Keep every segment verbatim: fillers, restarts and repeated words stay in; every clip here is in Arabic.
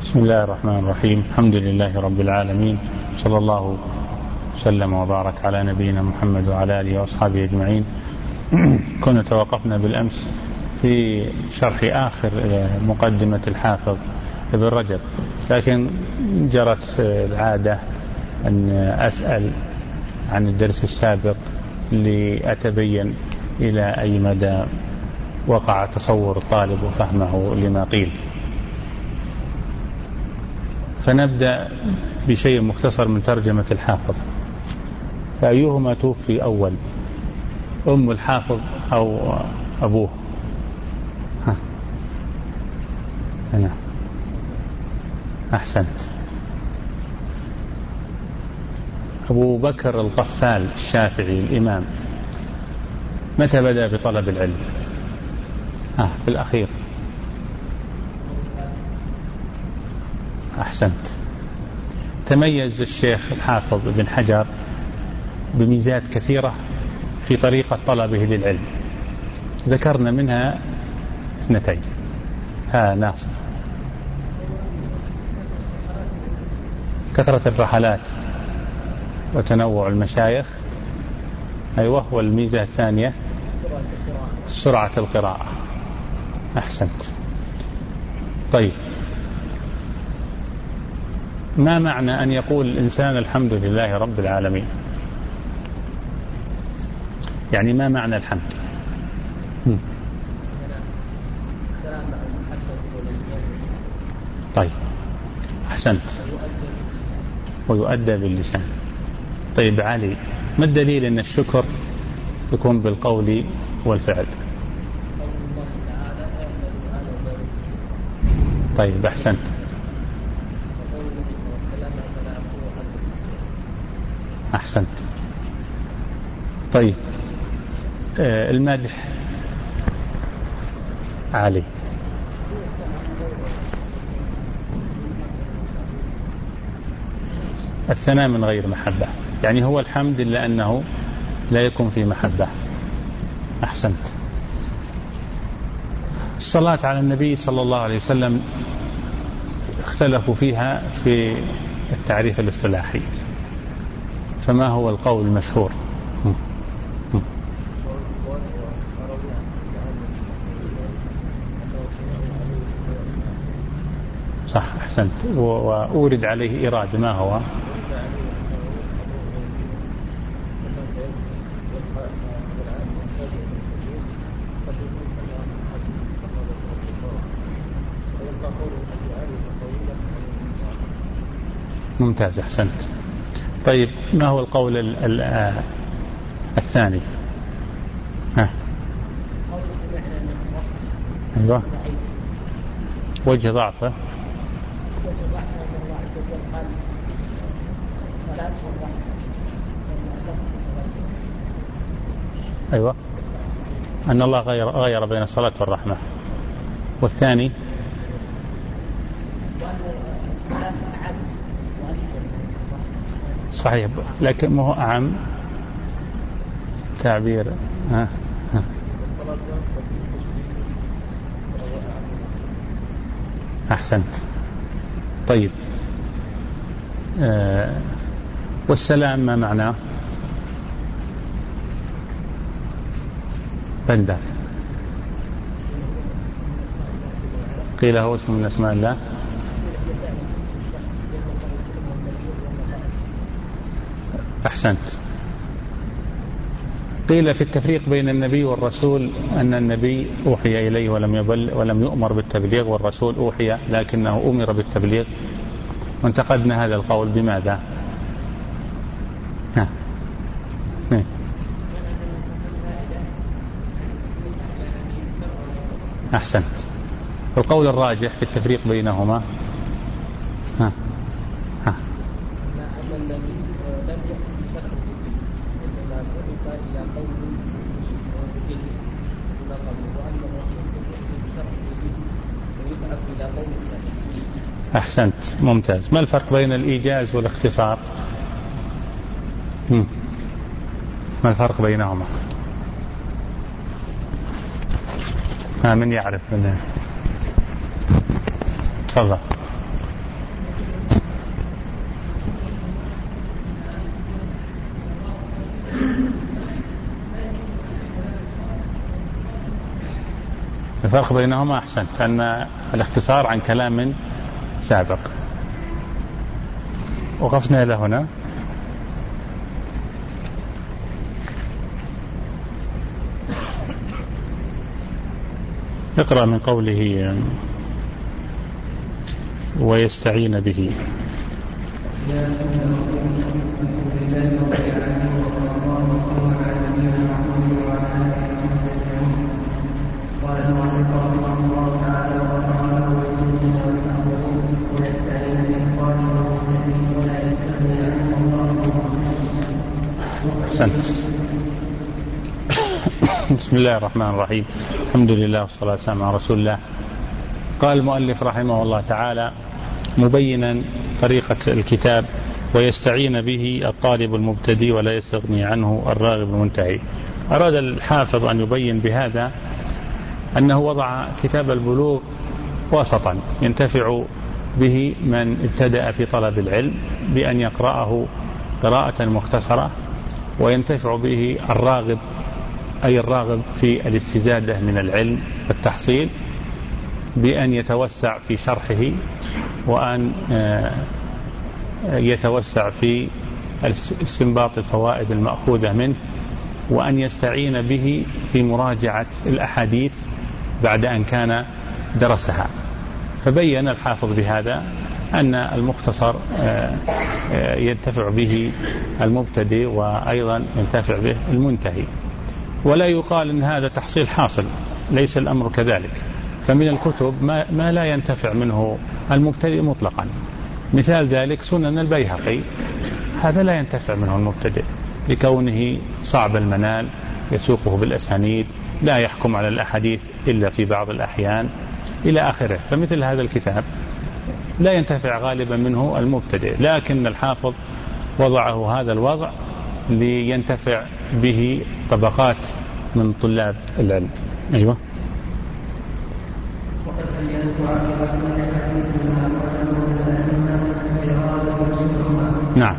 بسم الله الرحمن الرحيم. الحمد لله رب العالمين، صلى الله وسلم وبارك على نبينا محمد وعلى آله وأصحابه أجمعين. كنا توقفنا بالأمس في شرح آخر مقدمة الحافظ ابن رجب، لكن جرت العادة أن أسأل عن الدرس السابق لأتبين إلى أي مدى وقع تصور الطالب وفهمه لما قيل. فنبدأ بشيء مختصر من ترجمة الحافظ. فأيهما توفي أول، أم الحافظ أو أبوه؟ ها هنا. أحسنت. أبو بكر القفال الشافعي الإمام متى بدأ بطلب العلم؟ ها في الأخير. أحسنت. تميز الشيخ الحافظ ابن حجر بميزات كثيرة في طريقة طلبه للعلم، ذكرنا منها اثنتين. ها ناصر. كثرة الرحلات وتنوع المشايخ. أيوة. والميزة الثانية سرعة القراءة. أحسنت. طيب، ما معنى أن يقول الإنسان الحمد لله رب العالمين؟ يعني ما معنى الحمد؟ طيب، أحسنت. ويؤدى باللسان. طيب علي، ما الدليل أن الشكر يكون بالقول والفعل؟ طيب أحسنت. أحسنت. طيب آه المدح علي. الثناء من غير محبة، يعني هو الحمد إلا أنه لا يكون في محبة. أحسنت. الصلاة على النبي صلى الله عليه وسلم اختلفوا فيها في التعريف الاصطلاحي، فما هو القول المشهور؟ صح. أحسنت. وأورد عليه إرادة، ما هو؟ ممتاز. أحسنت. طيب ما هو القول ال ال الثاني؟ ها. أيوة. وجه ضعفه. أيوة. أن الله غير, غير بين الصلاة والرحمة. والثاني صحيح، لكن ما هو أعم تعبير. ها. ها. أحسنت. طيب آه والسلام ما معناه؟ بندر. قيل هو اسم من أسماء الله. أحسنت. قيل في التفريق بين النبي والرسول أن النبي أوحي إليه ولم يبل ولم يؤمر بالتبليغ، والرسول أوحي لكنه أمر بالتبليغ، وانتقدنا هذا القول بماذا؟ ها. ها. أحسنت. القول الراجح في التفريق بينهما. ها. ها. أحسنت. ممتاز. ما الفرق بين الإيجاز والاختصار؟ هم. ما الفرق بينهما؟ ها من يعرف منه؟ تفضل. الفرق بينهما أحسنت أن الاختصار عن كلام سابق. وقفنا إلى هنا. اقرأ من قوله ويستعين به. أحسنت. بسم الله الرحمن الرحيم. الحمد لله والصلاة والسلام على رسول الله. قال المؤلف رحمه الله تعالى مبينا طريقة الكتاب: ويستعين به الطالب المبتدئ ولا يستغني عنه الراغب المنتهي. أراد الحافظ أن يبين بهذا أنه وضع كتاب البلوغ وسطا ينتفع به من ابتدأ في طلب العلم بأن يقرأه قراءة مختصرة، وينتفع به الراغب أي الراغب في الاستزادة من العلم والتحصيل بأن يتوسع في شرحه، وأن يتوسع في استنباط الفوائد المأخوذة منه، وأن يستعين به في مراجعة الأحاديث بعد أن كان درسها. فبين الحافظ بهذا أن المختصر ينتفع به المبتدئ وأيضا ينتفع به المنتهي، ولا يقال أن هذا تحصيل حاصل، ليس الأمر كذلك. فمن الكتب ما, ما لا ينتفع منه المبتدئ مطلقا. مثال ذلك سنن البيهقي، هذا لا ينتفع منه المبتدئ لكونه صعب المنال، يسوقه بالأسانيد، لا يحكم على الأحاديث إلا في بعض الأحيان إلى آخره. فمثل هذا الكتاب لا ينتفع غالبا منه المبتدئ، لكن الحافظ وضعه هذا الوضع لينتفع به طبقات من طلاب العلم. أيوة. نعم.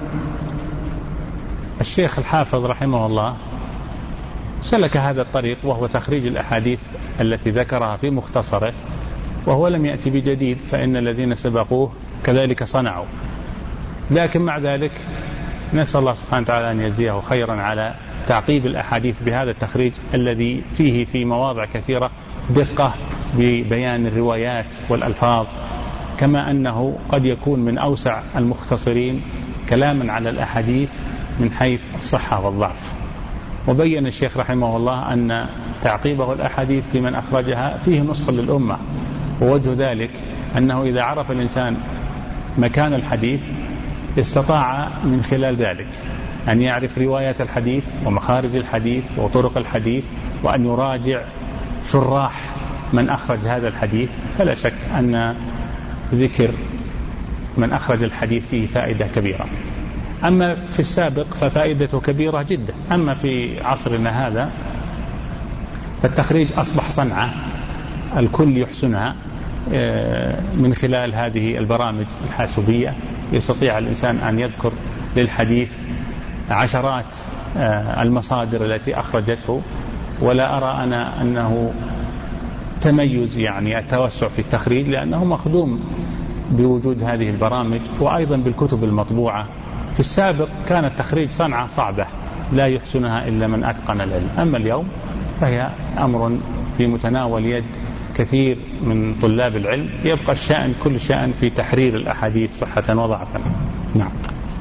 الشيخ الحافظ رحمه الله سلك هذا الطريق، وهو تخريج الأحاديث التي ذكرها في مختصره، وهو لم يأتي بجديد، فإن الذين سبقوه كذلك صنعوا. لكن مع ذلك نسأل الله سبحانه وتعالى أن يجزيه خيرا على تعقيب الأحاديث بهذا التخريج الذي فيه في مواضع كثيرة دقة ببيان الروايات والألفاظ، كما أنه قد يكون من أوسع المختصرين كلاما على الأحاديث من حيث الصحة والضعف. وبين الشيخ رحمه الله أن تعقيبه الأحاديث لمن أخرجها فيه نصح للأمة، ووجه ذلك أنه إذا عرف الإنسان مكان الحديث استطاع من خلال ذلك أن يعرف روايات الحديث ومخارج الحديث وطرق الحديث، وأن يراجع شراح من أخرج هذا الحديث. فلا شك أن ذكر من أخرج الحديث فيه فائدة كبيرة. أما في السابق ففائدته كبيرة جدا، أما في عصرنا هذا فالتخريج أصبح صنعة الكل يحسنها من خلال هذه البرامج الحاسوبية. يستطيع الإنسان أن يذكر للحديث عشرات المصادر التي أخرجته، ولا أرى أنا أنه تميز يعني التوسع في التخريج، لأنه مخدوم بوجود هذه البرامج وأيضا بالكتب المطبوعة. في السابق كان التخريج صنعة صعبة لا يحسنها إلا من أتقن العلم، أما اليوم فهي أمر في متناول يد كثير من طلاب العلم. يبقى الشأن كل شأن في تحرير الأحاديث صحة وضعفا. نعم.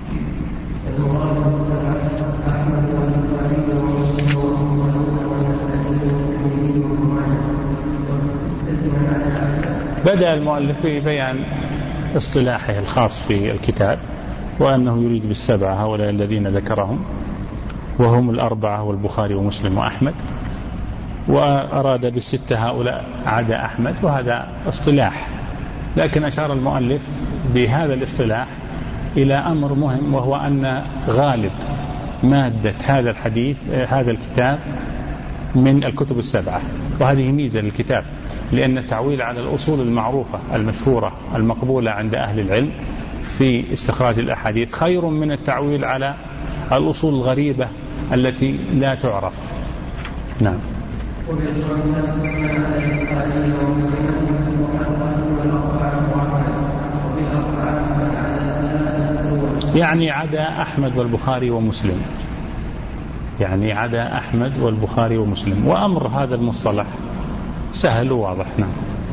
بدأ المؤلف ببيان اصطلاحه الخاص في الكتاب، وأنه يريد بالسبعة هؤلاء الذين ذكرهم، وهم الأربعة والبخاري ومسلم وأحمد، وأراد بالستة هؤلاء عدا أحمد، وهذا اصطلاح. لكن أشار المؤلف بهذا الاصطلاح إلى أمر مهم، وهو أن غالب مادة هذا الحديث هذا الكتاب من الكتب السبعة، وهذه ميزة للكتاب، لأن التعويل على الأصول المعروفة المشهورة المقبولة عند أهل العلم في استخراج الأحاديث خير من التعويل على الأصول الغريبة التي لا تعرف. نعم. يعني عدا أحمد والبخاري ومسلم، يعني عدا أحمد والبخاري ومسلم. وأمر هذا المصطلح سهل وواضح. نعم.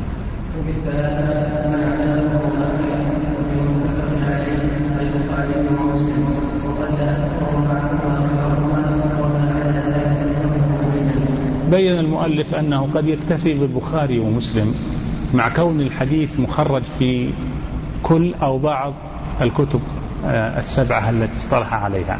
بين المؤلف أنه قد يكتفي بالبخاري ومسلم مع كون الحديث مخرج في كل أو بعض الكتب السبعة التي اصطلح عليها،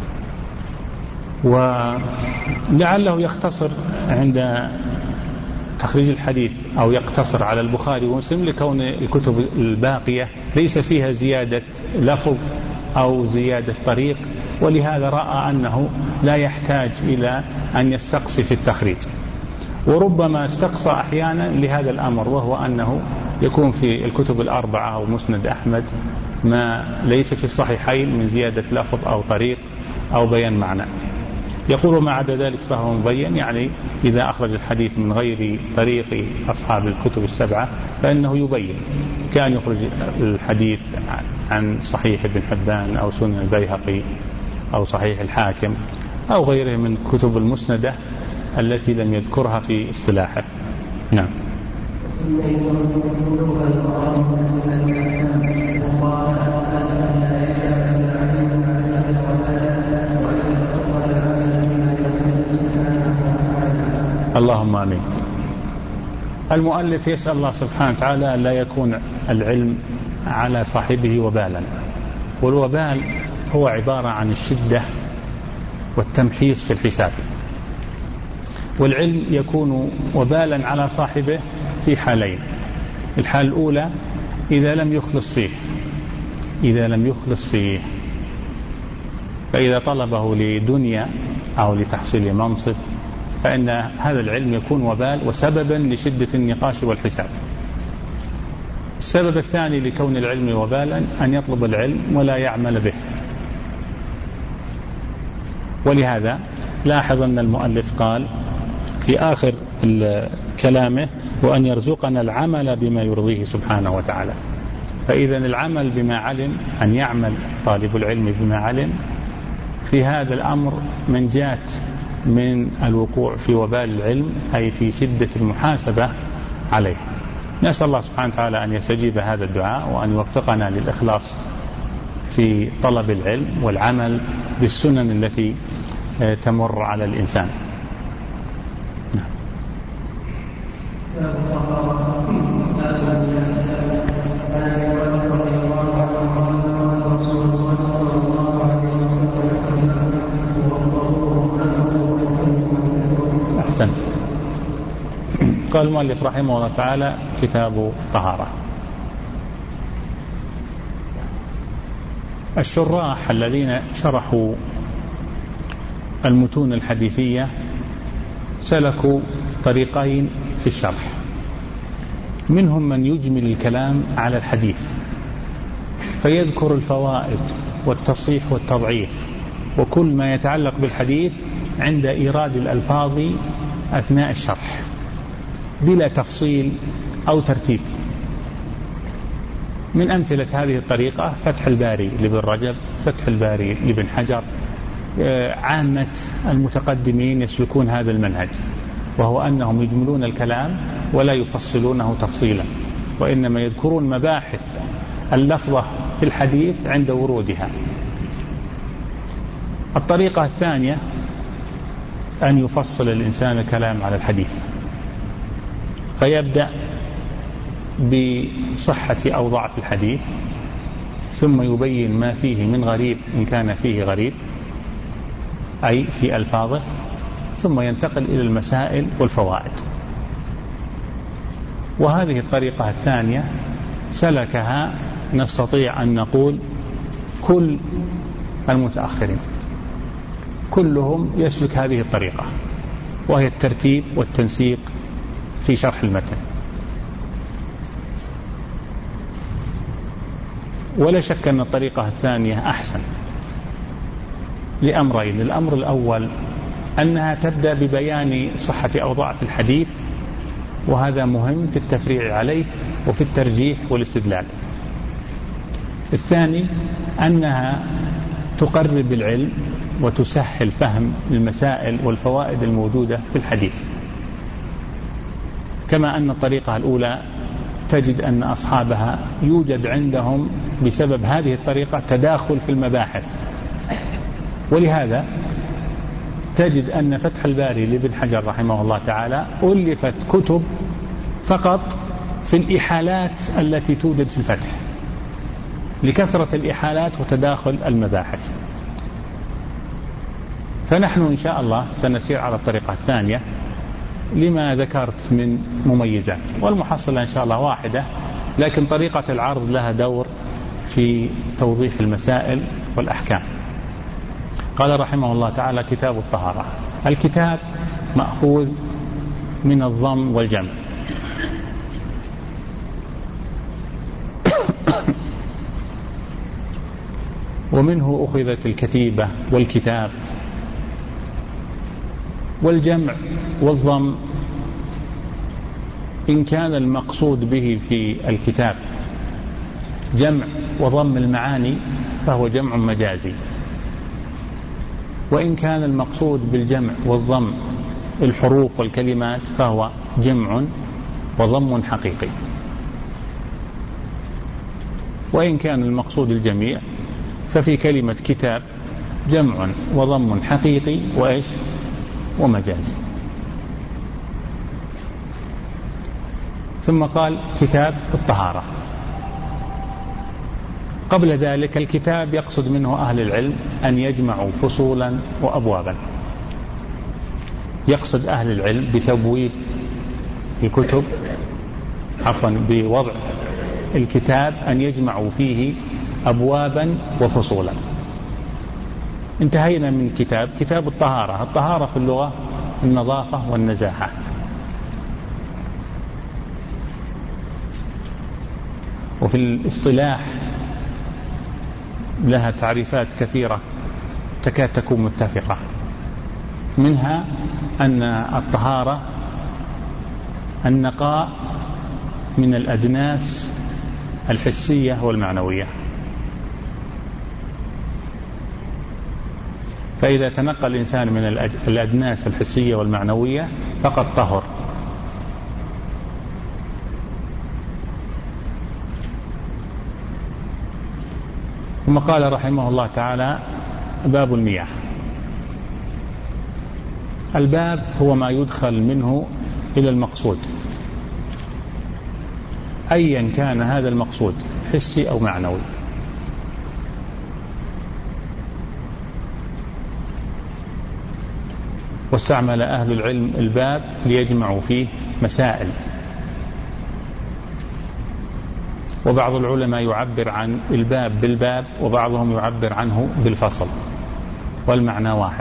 ولعله يختصر عند تخريج الحديث أو يقتصر على البخاري ومسلم لكون الكتب الباقية ليس فيها زيادة لفظ أو زيادة طريق، ولهذا رأى أنه لا يحتاج إلى أن يستقصي في التخريج. وربما استقصى أحيانا لهذا الأمر، وهو أنه يكون في الكتب الأربعة أو مسند أحمد ما ليس في الصحيحين من زيادة لفظ أو طريق أو بيان معنى. يقول ما عدا ذلك فهو مبين، يعني إذا أخرج الحديث من غير طريق أصحاب الكتب السبعة فإنه يبين، كان يخرج الحديث عن صحيح ابن حبان أو سنن البيهقي أو صحيح الحاكم أو غيره من كتب المسندة التي لم يذكرها في اصطلاحه. نعم. اللهم آمين. المؤلف يسأل الله سبحانه وتعالى لا يكون العلم على صاحبه وبالا، والوبال هو عبارة عن الشدة والتمحيص في الحساب. والعلم يكون وبالا على صاحبه في حالين: الحال الأولى إذا لم يخلص فيه إذا لم يخلص فيه فإذا طلبه لدنيا أو لتحصيل منصب فإن هذا العلم يكون وبال وسببا لشدة النقاش والحساب. السبب الثاني لكون العلم وبالا أن يطلب العلم ولا يعمل به. ولهذا لاحظ أن المؤلف قال في آخر كلامه: وأن يرزقنا العمل بما يرضيه سبحانه وتعالى. فإذا العمل بما علم، أن يعمل طالب العلم بما علم، في هذا الأمر من جات من الوقوع في وبال العلم، أي في شدة المحاسبة عليه. نسأل الله سبحانه وتعالى أن يستجيب هذا الدعاء وأن يوفقنا للإخلاص في طلب العلم والعمل بالسنن التي تمر على الإنسان. أحسن. قال المؤلف رحمه الله تعالى: كتاب طهارة. الشراح الذين شرحوا المتون الحديثية سلكوا طريقين في الشرح: منهم من يجمل الكلام على الحديث فيذكر الفوائد والتصحيح والتضعيف وكل ما يتعلق بالحديث عند إيراد الألفاظ أثناء الشرح بلا تفصيل أو ترتيب. من أمثلة هذه الطريقة فتح الباري لابن رجب، فتح الباري لابن حجر. عامة المتقدمين يسلكون هذا المنهج، وهو أنهم يجملون الكلام ولا يفصلونه تفصيلا، وإنما يذكرون مباحث اللفظة في الحديث عند ورودها. الطريقة الثانية أن يفصل الإنسان الكلام على الحديث، فيبدأ بصحة أو ضعف الحديث، ثم يبين ما فيه من غريب إن كان فيه غريب أي في ألفاظه، ثم ينتقل إلى المسائل والفوائد. وهذه الطريقة الثانية سلكها نستطيع أن نقول كل المتأخرين كلهم يسلك هذه الطريقة، وهي الترتيب والتنسيق في شرح المتن. ولا شك أن الطريقة الثانية أحسن لأمرين: الأمر الأول أنها تبدأ ببيان صحة أو ضعف الحديث، وهذا مهم في التفريع عليه وفي الترجيح والاستدلال. الثاني أنها تقرب العلم وتسهل فهم المسائل والفوائد الموجودة في الحديث، كما أن الطريقة الأولى تجد أن أصحابها يوجد عندهم بسبب هذه الطريقة تداخل في المباحث، ولهذا تجد أن فتح الباري لابن حجر رحمه الله تعالى ألفت كتب فقط في الإحالات التي توجد في الفتح، لكثرة الإحالات وتداخل المباحث. فنحن إن شاء الله سنسير على الطريقة الثانية لما ذكرت من مميزات، والمحصلة إن شاء الله واحدة، لكن طريقة العرض لها دور في توضيح المسائل والأحكام. قال رحمه الله تعالى: كتاب الطهارة. الكتاب مأخوذ من الضم والجمع، ومنه أخذت الكتيبة والكتاب. والجمع والضم إن كان المقصود به في الكتاب جمع وضم المعاني فهو جمع مجازي، وإن كان المقصود بالجمع والضم الحروف والكلمات فهو جمع وضم حقيقي، وإن كان المقصود الجميع ففي كلمة كتاب جمع وضم حقيقي وإيش ومجازي. ثم قال: كتاب الطهارة. قبل ذلك الكتاب يقصد منه أهل العلم أن يجمعوا فصولا وأبوابا. يقصد أهل العلم بتبويب الكتب عفوا بوضع الكتاب أن يجمعوا فيه أبوابا وفصولا. انتهينا من كتاب كتاب الطهارة. الطهارة في اللغة النظافة والنزاهة، وفي الاصطلاح لها تعريفات كثيرة تكاد تكون متفقة. منها أن الطهارة النقاء من الأدناس الحسية والمعنوية، فإذا تنقى الإنسان من الأدناس الحسية والمعنوية فقد طهر. ثم قال رحمه الله تعالى: باب المياه. الباب هو ما يدخل منه إلى المقصود، أيا كان هذا المقصود حسي أو معنوي. واستعمل أهل العلم الباب ليجمعوا فيه مسائل، وبعض العلماء يعبر عن الباب بالباب، وبعضهم يعبر عنه بالفصل، والمعنى واحد.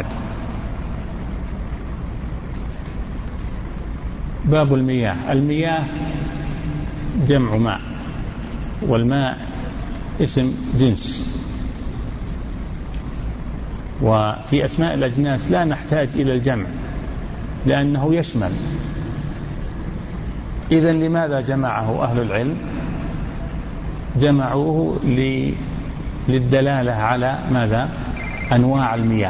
باب المياه. المياه جمع ماء، والماء اسم جنس، وفي أسماء الأجناس لا نحتاج إلى الجمع لأنه يشمل. إذن لماذا جمعه أهل العلم؟ جمعوه للدلالة على ماذا؟ أنواع المياه.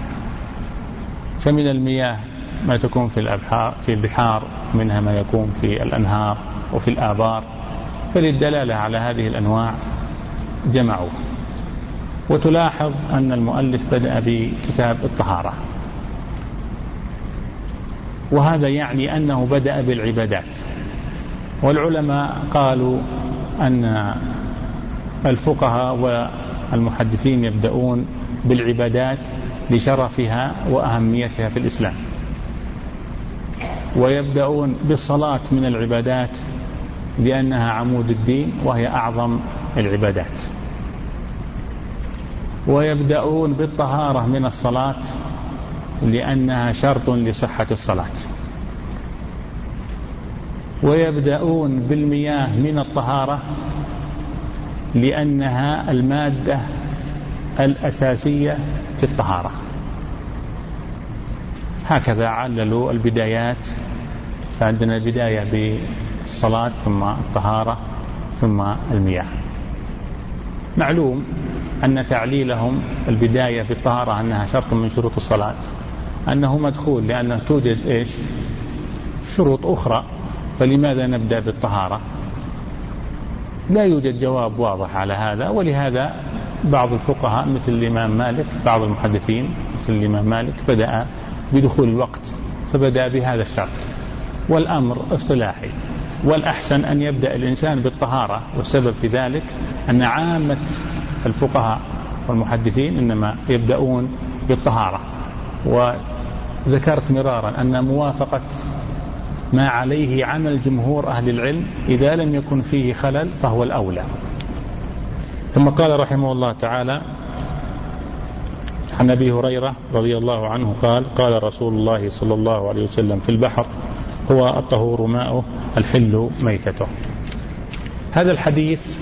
فمن المياه ما تكون في الأبحار في البحار، منها ما يكون في الأنهار وفي الآبار، فللدلالة على هذه الأنواع جمعوه. وتلاحظ أن المؤلف بدأ بكتاب الطهارة، وهذا يعني أنه بدأ بالعبادات. والعلماء قالوا أن الفقهاء والمحدثين يبدأون بالعبادات لشرفها وأهميتها في الإسلام، ويبدأون بالصلاة من العبادات لأنها عمود الدين وهي أعظم العبادات، ويبدأون بالطهارة من الصلاة لأنها شرط لصحة الصلاة، ويبدأون بالمياه من الطهارة لأنها المادة الأساسية في الطهارة. هكذا عللوا البدايات، فعندنا البداية بالصلاة ثم الطهارة ثم المياه. معلوم أن تعليلهم البداية بالطهارة أنها شرط من شروط الصلاة أنه مدخول، لأنه توجد إيش شروط أخرى، فلماذا نبدأ بالطهارة؟ لا يوجد جواب واضح على هذا، ولهذا بعض الفقهاء مثل الإمام مالك، بعض المحدثين مثل الإمام مالك بدأ بدخول الوقت فبدأ بهذا الشرط، والأمر اصطلاحي، والأحسن أن يبدأ الإنسان بالطهارة. والسبب في ذلك أن عامة الفقهاء والمحدثين إنما يبدأون بالطهارة، وذكرت مرارا أن موافقة ما عليه عمل جمهور أهل العلم إذا لم يكن فيه خلل فهو الأولى. ثم قال رحمه الله تعالى عن أبي هريرة رضي الله عنه قال قال رسول الله صلى الله عليه وسلم في البحر هو الطهور ماؤه الحل ميتته. هذا الحديث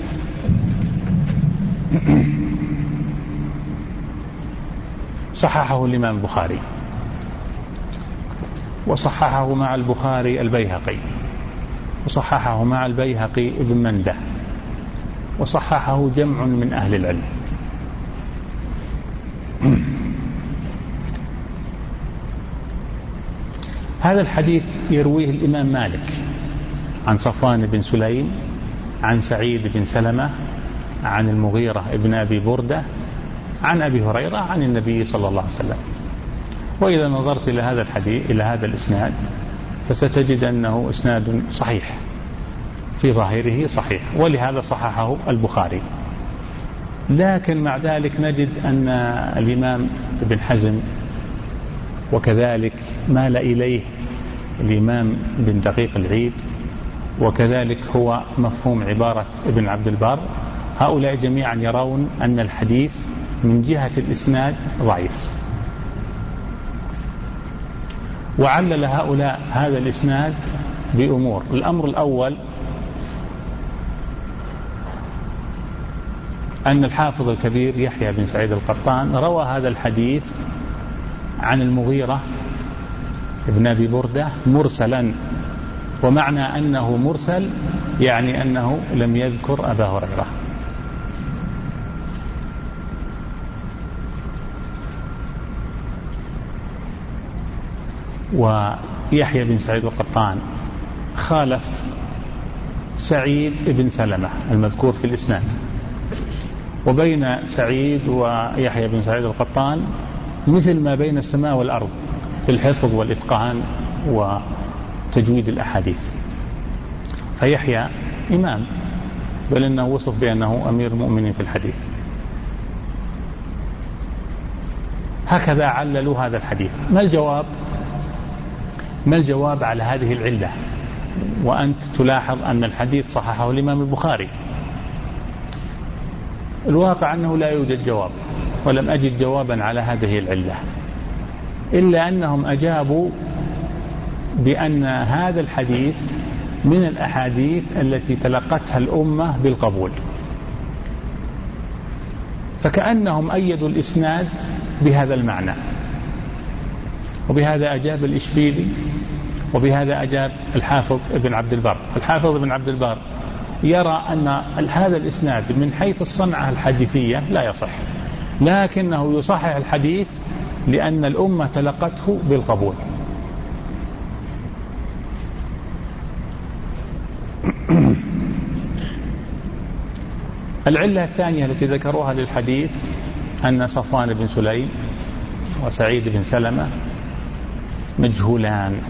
صححه الإمام البخاري، وصححه مع البخاري البيهقي، وصححه مع البيهقي ابن منده، وصححه جمع من أهل العلم. هذا الحديث يرويه الإمام مالك عن صفوان بن سليم عن سعيد بن سلمة عن المغيرة ابن أبي بردة عن أبي هريرة عن النبي صلى الله عليه وسلم. وإذا نظرت إلى هذا الحديث إلى هذا الإسناد فستجد أنه إسناد صحيح في ظاهره صحيح، ولهذا صححه البخاري. لكن مع ذلك نجد أن الإمام ابن حزم وكذلك مال إليه الإمام بن دقيق العيد، وكذلك هو مفهوم عبارة ابن عبد البر، هؤلاء جميعا يرون أن الحديث من جهة الإسناد ضعيف، وعلل هؤلاء هذا الإسناد بأمور. الأمر الأول أن الحافظ الكبير يحيى بن سعيد القطان روى هذا الحديث عن المغيرة ابن أبي بردة مرسلا، ومعنى أنه مرسل يعني أنه لم يذكر أبا هريرة. ويحيى بن سعيد القطان خالف سعيد بن سلمة المذكور في الإسناد، وبين سعيد ويحيى بن سعيد القطان مثل ما بين السماء والأرض في الحفظ والإتقان وتجويد الأحاديث. فيحيى إمام، بل إنه وصف بأنه أمير المؤمنين في الحديث. هكذا عللوا هذا الحديث. ما الجواب؟ ما الجواب على هذه العلة؟ وأنت تلاحظ أن الحديث صححه الإمام البخاري. الواقع أنه لا يوجد جواب، ولم أجد جوابا على هذه العلة، إلا أنهم أجابوا بأن هذا الحديث من الأحاديث التي تلقتها الأمة بالقبول، فكأنهم أيدوا الإسناد بهذا المعنى. وبهذا أجاب الإشبيلي، وبهذا أجاب الحافظ ابن عبد البر. فالحافظ ابن عبد البر يرى أن هذا الإسناد من حيث الصنعة الحديثية لا يصح، لكنه يصحح الحديث لأن الأمة تلقته بالقبول. العلة الثانية التي ذكروها للحديث أن صفوان بن سليم وسعيد بن سلمة مجهولان.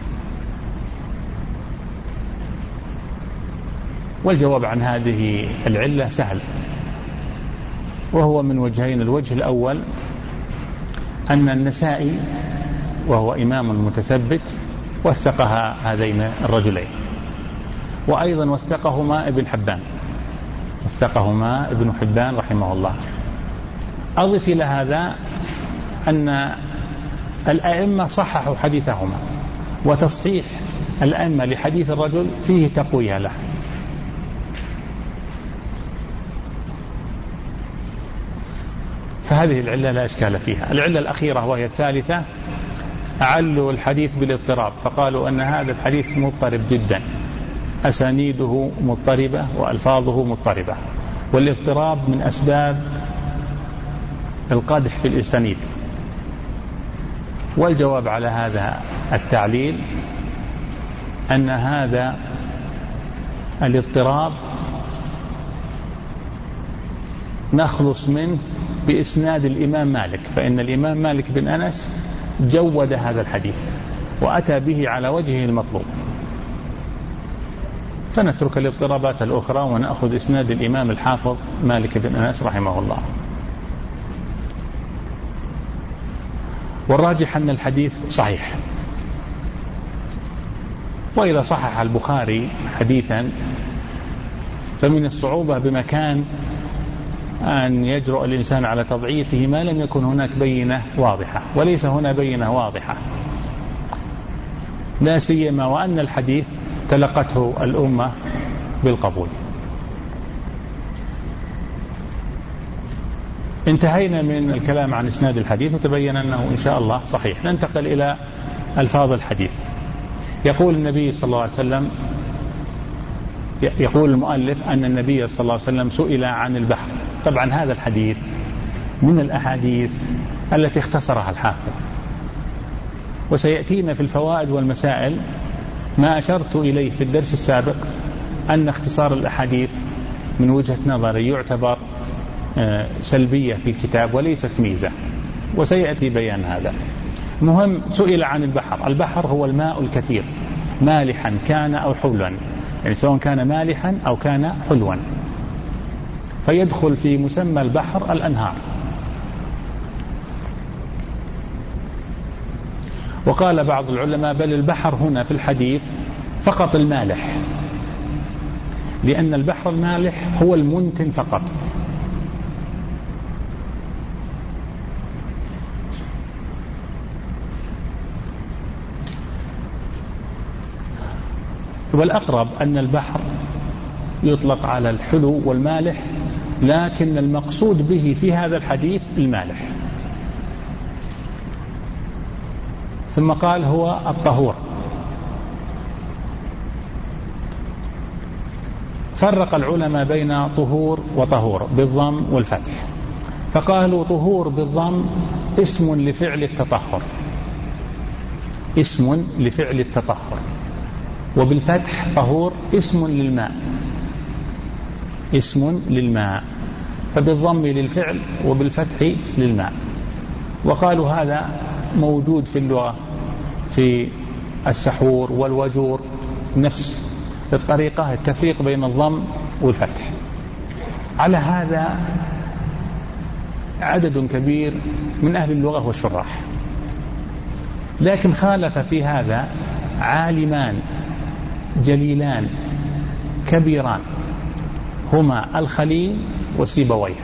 والجواب عن هذه العلة سهل، وهو من وجهين. الوجه الأول أن النسائي وهو إمام متثبت وثقها هذين الرجلين، وأيضا وثقهما ابن حبان وثقهما ابن حبان رحمه الله. أضف إلى هذا أن الأئمة صححوا حديثهما، وتصحيح الأئمة لحديث الرجل فيه تقوية له. فهذه العلة لا إشكال فيها. العلة الأخيرة وهي الثالثة أعلوا الحديث بالاضطراب، فقالوا أن هذا الحديث مضطرب جدا، أسانيده مضطربة وألفاظه مضطربة، والاضطراب من أسباب القدح في الإسانيد. والجواب على هذا التعليل أن هذا الاضطراب نخلص منه بإسناد الإمام مالك، فإن الإمام مالك بن أنس جود هذا الحديث وأتى به على وجهه المطلوب، فنترك الاضطرابات الأخرى ونأخذ إسناد الإمام الحافظ مالك بن أنس رحمه الله. والراجح أن الحديث صحيح، وإذا صحح البخاري حديثا فمن الصعوبة بمكان أن يجرؤ الإنسان على تضعيفه ما لم يكن هناك بينة واضحة، وليس هنا بينة واضحة، لا سيما وأن الحديث تلقته الأمة بالقبول. انتهينا من الكلام عن إسناد الحديث وتبين أنه إن شاء الله صحيح. ننتقل إلى ألفاظ الحديث. يقول النبي صلى الله عليه وسلم، يقول المؤلف أن النبي صلى الله عليه وسلم سئل عن البحر. طبعا هذا الحديث من الأحاديث التي اختصرها الحافظ، وسيأتينا في الفوائد والمسائل ما أشرت إليه في الدرس السابق أن اختصار الأحاديث من وجهة نظري يعتبر سلبية في الكتاب وليست ميزة، وسيأتي بيان هذا. مهم، سئل عن البحر. البحر هو الماء الكثير، مالحا كان أو حلوا، يعني سواء كان مالحا أو كان حلوا، فيدخل في مسمى البحر الأنهار. وقال بعض العلماء بل البحر هنا في الحديث فقط المالح، لأن البحر المالح هو المنتن فقط. والأقرب أن البحر يطلق على الحلو والمالح، لكن المقصود به في هذا الحديث المالح. ثم قال هو الطهور. فرق العلماء بين طهور وطهور بالضم والفتح، فقالوا طهور بالضم اسم لفعل التطهر، اسم لفعل التطهر، وبالفتح طهور اسم للماء، اسم للماء، فبالضم للفعل وبالفتح للماء. وقالوا هذا موجود في اللغة في السحور والوجور، نفس الطريقة التفريق بين الضم والفتح. على هذا عدد كبير من أهل اللغة والشراح، لكن خالف في هذا عالمان جليلان كبيران هما الخليل وسيبويه.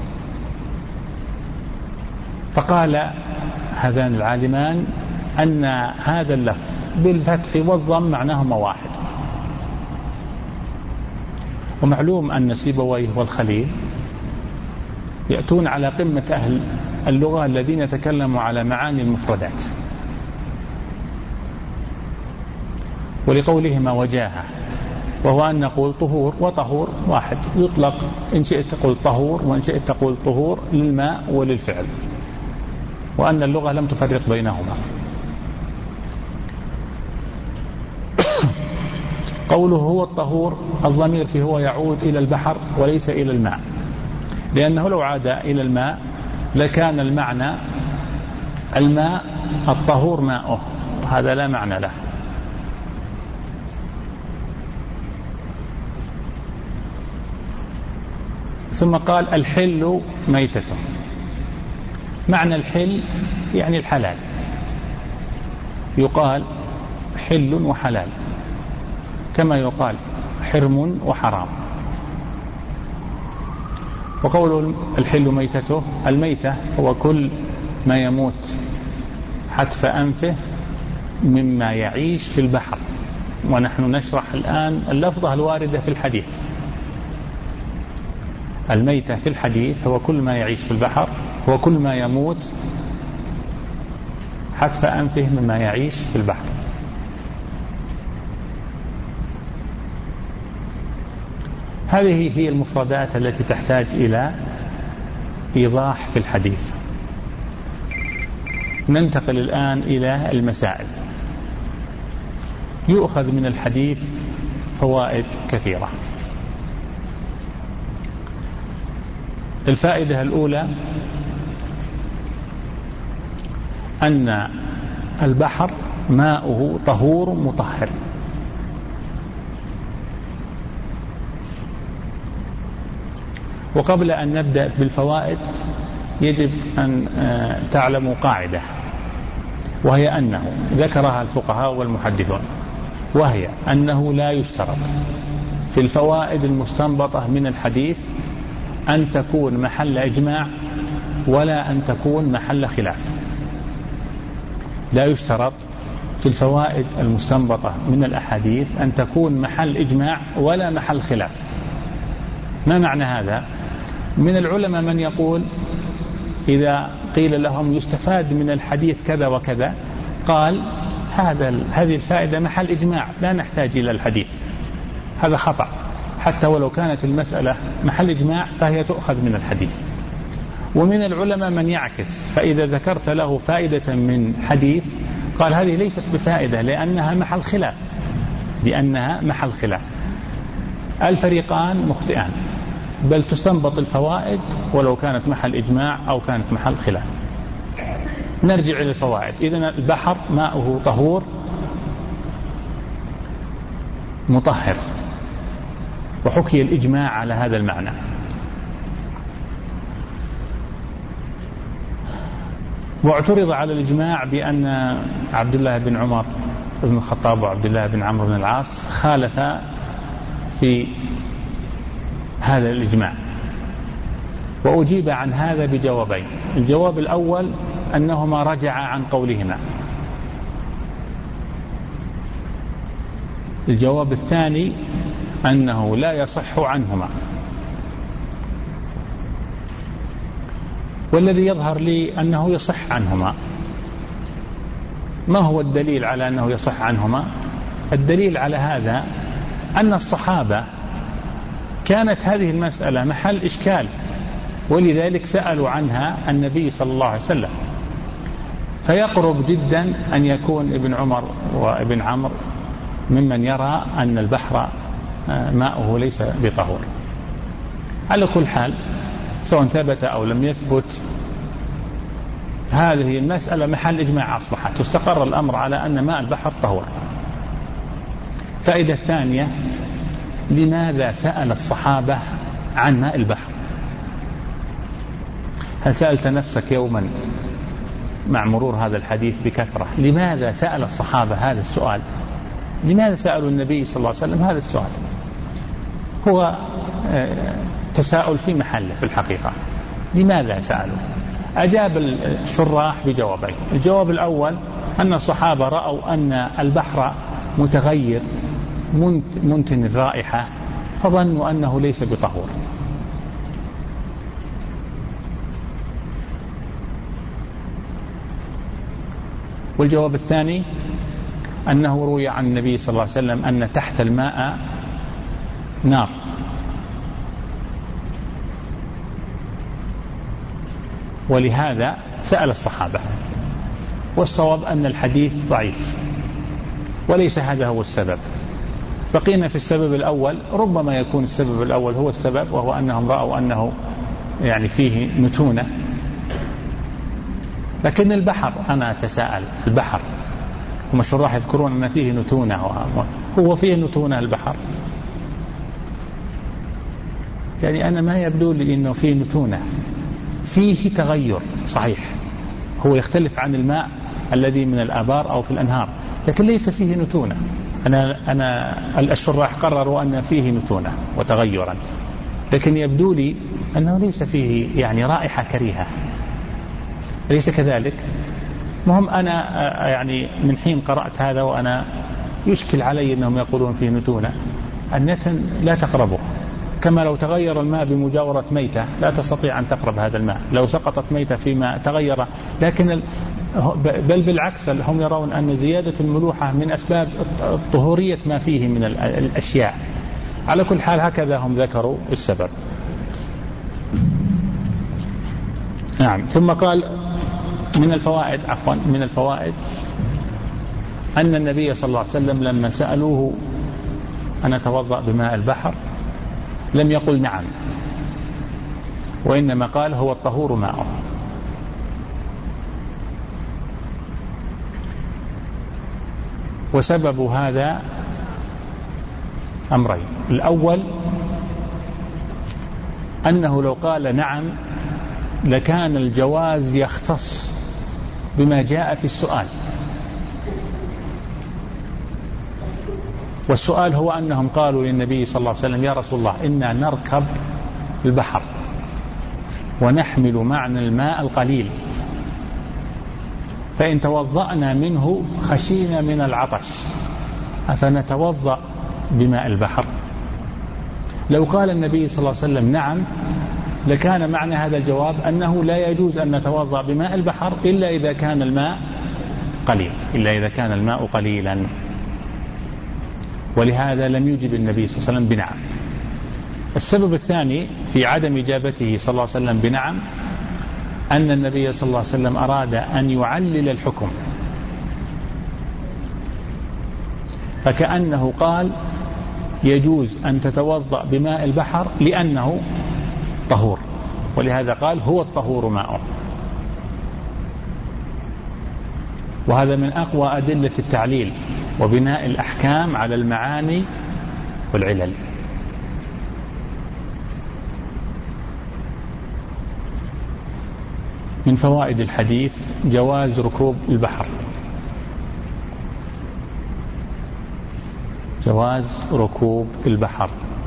فقال هذان العالمان أن هذا اللفظ بالفتح والضم معناهما واحد. ومعلوم أن سيبويه والخليل يأتون على قمة أهل اللغة الذين يتكلموا على معاني المفردات، ولقولهما وجاهة، وهو أن نقول طهور وطهور واحد، يطلق إن شئت تقول طهور وإن شئت تقول طهور للماء وللفعل، وأن اللغة لم تفرق بينهما. قوله هو الطهور، الضمير فيه هو يعود إلى البحر وليس إلى الماء، لأنه لو عاد إلى الماء لكان المعنى الماء الطهور ماؤه، هذا لا معنى له. ثم قال الحل ميتته. معنى الحل يعني الحلال، يقال حل وحلال كما يقال حرم وحرام. وقول الحل ميتته، الميتة هو كل ما يموت حتف أنفه مما يعيش في البحر، ونحن نشرح الآن اللفظة الواردة في الحديث. الميتة في الحديث هو كل ما يعيش في البحر، هو كل ما يموت حتف أنفه مما يعيش في البحر. هذه هي المفردات التي تحتاج إلى إيضاح في الحديث. ننتقل الآن إلى المسائل. يؤخذ من الحديث فوائد كثيرة. الفائدة الأولى أن البحر ماؤه طهور مطهر. وقبل أن نبدأ بالفوائد يجب أن تعلموا قاعدة، وهي أنه ذكرها الفقهاء والمحدثون، وهي أنه لا يشترط في الفوائد المستنبطة من الحديث أن تكون محل إجماع ولا أن تكون محل خلاف. لا يشترط في الفوائد المستنبطة من الأحاديث أن تكون محل إجماع ولا محل خلاف. ما معنى هذا؟ من العلماء من يقول إذا قيل لهم يستفاد من الحديث كذا وكذا، قال هذا هذه الفائدة محل إجماع لا نحتاج إلى الحديث. هذا خطأ، حتى ولو كانت المسألة محل إجماع فهي تؤخذ من الحديث. ومن العلماء من يعكس، فإذا ذكرت له فائدة من حديث قال هذه ليست بفائدة لأنها محل خلاف، لأنها محل خلاف. الفريقان مخطئان، بل تستنبط الفوائد ولو كانت محل إجماع أو كانت محل خلاف. نرجع إلى الفوائد. إذن البحر ماؤه طهور مطهر، وحكي الإجماع على هذا المعنى. واعترض على الإجماع بأن عبد الله بن عمر بن الخطاب وعبد الله بن عمرو بن العاص خالفا في هذا الإجماع، وأجيب عن هذا بجوابين. الجواب الأول أنهما رجع عن قولهما. الجواب الثاني أنه لا يصح عنهما. والذي يظهر لي أنه يصح عنهما. ما هو الدليل على أنه يصح عنهما؟ الدليل على هذا أن الصحابة كانت هذه المسألة محل إشكال، ولذلك سألوا عنها النبي صلى الله عليه وسلم. فيقرب جدا أن يكون ابن عمر وابن عمرو ممن يرى أن البحر ماؤه ليس بطهور. على كل حال، سواء ثبت أو لم يثبت، هذه المسألة محل إجماع أصبحت، استقر الأمر على أن ماء البحر طهور. فائدة الثانية: لماذا سأل الصحابة عن ماء البحر؟ هل سألت نفسك يوما مع مرور هذا الحديث بكثرة لماذا سأل الصحابة هذا السؤال؟ لماذا سألوا النبي صلى الله عليه وسلم هذا السؤال؟ هو تساؤل في محله في الحقيقة. لماذا سألوا؟ أجاب الشراح بجوابين. الجواب الأول أن الصحابة رأوا أن البحر متغير منتن الرائحة، فظنوا أنه ليس بطهور. والجواب الثاني أنه روي عن النبي صلى الله عليه وسلم أن تحت الماء نار، ولهذا سأل الصحابة. والصواب أن الحديث ضعيف، وليس هذا هو السبب. بقينا في السبب الأول. ربما يكون السبب الأول هو السبب، وهو أنهم رأوا أنه يعني فيه نتونة. لكن البحر، أنا أتساءل، البحر هم الشراح يذكرون أن فيه نتونة، هو فيه نتونة البحر؟ يعني أنا ما يبدو لي أنه فيه نتونة. فيه تغير صحيح، هو يختلف عن الماء الذي من الآبار أو في الأنهار، لكن ليس فيه نتونة. أنا أنا الشراح قرروا أن فيه نتونة وتغيرا، لكن يبدو لي أنه ليس فيه يعني رائحة كريهة. ليس كذلك؟ مهم أنا يعني من حين قرأت هذا وأنا يشكل علي أنهم يقولون فيه نتونة. النتن لا تقربه، كما لو تغير الماء بمجاورة ميتة لا تستطيع أن تقرب هذا الماء. لو سقطت ميتة في ماء تغير، لكن بل بالعكس هم يرون أن زيادة الملوحة من أسباب طهورية ما فيه من الأشياء. على كل حال هكذا هم ذكروا السبب. نعم. ثم قال من الفوائد عفوا من الفوائد أن النبي صلى الله عليه وسلم لما سألوه أن أتوضأ بماء البحر لم يقل نعم، وإنما قال هو الطهور ماؤه. وسبب هذا أمرين: الأول أنه لو قال نعم لكان الجواز يختص بما جاء في السؤال، والسؤال هو أنهم قالوا للنبي صلى الله عليه وسلم يا رسول الله إنا نركب البحر ونحمل معنا الماء القليل، فإن توضأنا منه خشينا من العطش، أفنتوضأ بماء البحر؟ لو قال النبي صلى الله عليه وسلم نعم لكان معنى هذا الجواب أنه لا يجوز أن نتوضأ بماء البحر إلا إذا كان الماء قليل إلا إذا كان الماء قليلا، ولهذا لم يجب النبي صلى الله عليه وسلم بنعم. السبب الثاني في عدم إجابته صلى الله عليه وسلم بنعم أن النبي صلى الله عليه وسلم أراد أن يعلل الحكم، فكأنه قال يجوز أن تتوضأ بماء البحر لأنه طهور، ولهذا قال هو الطهور ماؤه. وهذا من أقوى أدلة التعليل وبناء الأحكام على المعاني والعلل. من فوائد الحديث جواز ركوب البحر، جواز ركوب البحر.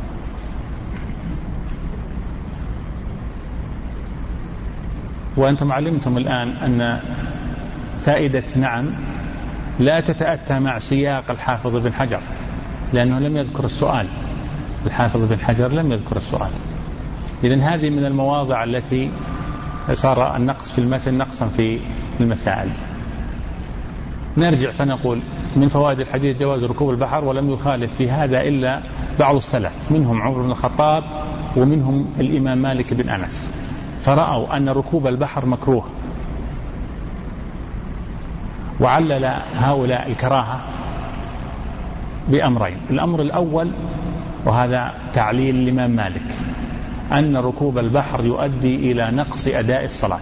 وأنتم علمتم الآن أن فائدة نعم لا تتأتى مع سياق الحافظ بن حجر، لأنه لم يذكر السؤال، الحافظ بن حجر لم يذكر السؤال. إذن هذه من المواضع التي صار النقص في المتن نقصا في المسائل. نرجع فنقول من فوائد الحديث جواز ركوب البحر، ولم يخالف في هذا إلا بعض السلف، منهم عمر بن الخطاب ومنهم الإمام مالك بن أنس، فرأوا أن ركوب البحر مكروه، وعلل هؤلاء الكراهة بأمرين: الأمر الأول وهذا تعليل الإمام مالك أن ركوب البحر يؤدي إلى نقص أداء الصلاة،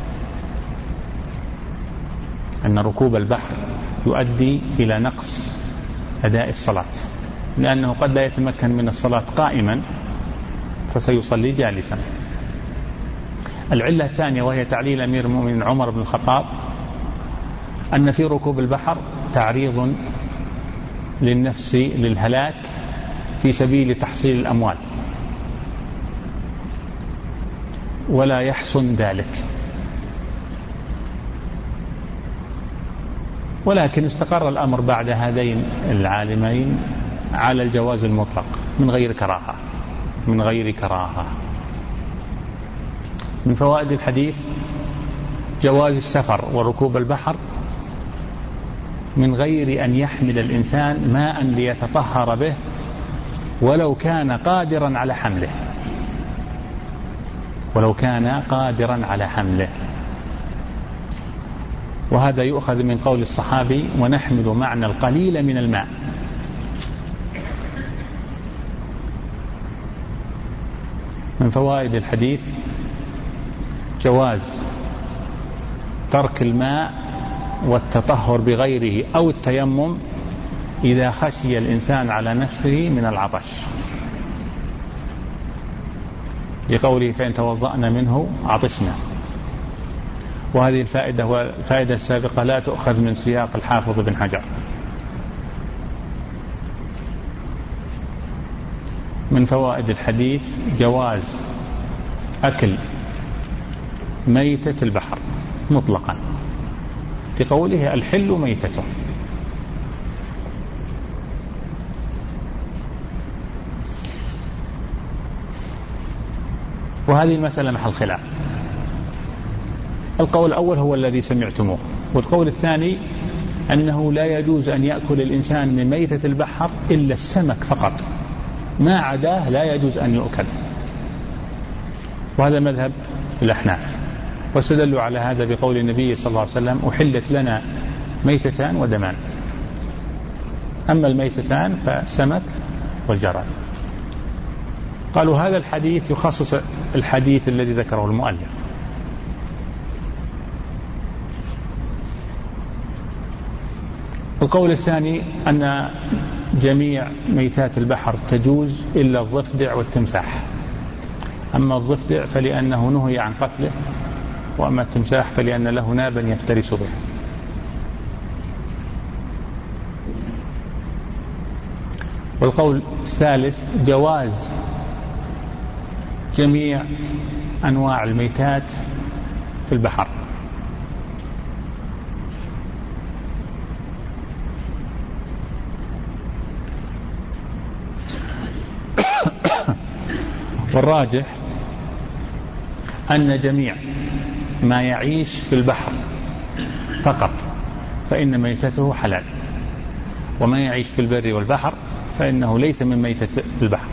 أن ركوب البحر يؤدي إلى نقص أداء الصلاة، لأنه قد لا يتمكن من الصلاة قائما فسيصلي جالسا. العلة الثانية وهي تعليل أمير المؤمنين عمر بن الخطاب أن في ركوب البحر تعريض للنفس للهلاك في سبيل تحصيل الأموال، ولا يحسن ذلك. ولكن استقر الأمر بعد هذين العالمين على الجواز المطلق من غير كراهة من غير كراهة. من فوائد الحديث جواز السفر وركوب البحر من غير أن يحمل الإنسان ماء ليتطهر به ولو كان قادرا على حمله ولو كان قادرا على حمله وهذا يؤخذ من قول الصحابي ونحمل معنا القليل من الماء. من فوائد الحديث جواز ترك الماء والتطهر بغيره أو التيمم إذا خشي الإنسان على نفسه من العطش، لقوله فإن توضأنا منه عطشنا. وهذه الفائدة والفائدة السابقة لا تؤخذ من سياق الحافظ بن حجر. من فوائد الحديث جواز أكل ميتة البحر مطلقا، في قوله الحل ميتته. وهذه المسألة محل خلاف. القول الأول هو الذي سمعتموه والقول الثاني أنه لا يجوز أن يأكل الإنسان من ميتة البحر إلا السمك فقط، ما عداه لا يجوز أن يؤكل، وهذا مذهب الأحناف. واستدلوا على هذا بقول النبي صلى الله عليه وسلم: أحلت لنا ميتتان ودمان، أما الميتتان فسمك والجراد. قالوا هذا الحديث يخصص الحديث الذي ذكره المؤلف. القول الثاني أن جميع ميتات البحر تجوز إلا الضفدع والتمساح، أما الضفدع فلأنه نهي عن قتله، وأما التمساح فلأن له نابا يفترس به. والقول الثالث جواز جميع أنواع الميتات في البحر، والراجح أن جميع ما يعيش في البحر فقط فإن ميتته حلال، وما يعيش في البر والبحر فإنه ليس من ميتة البحر.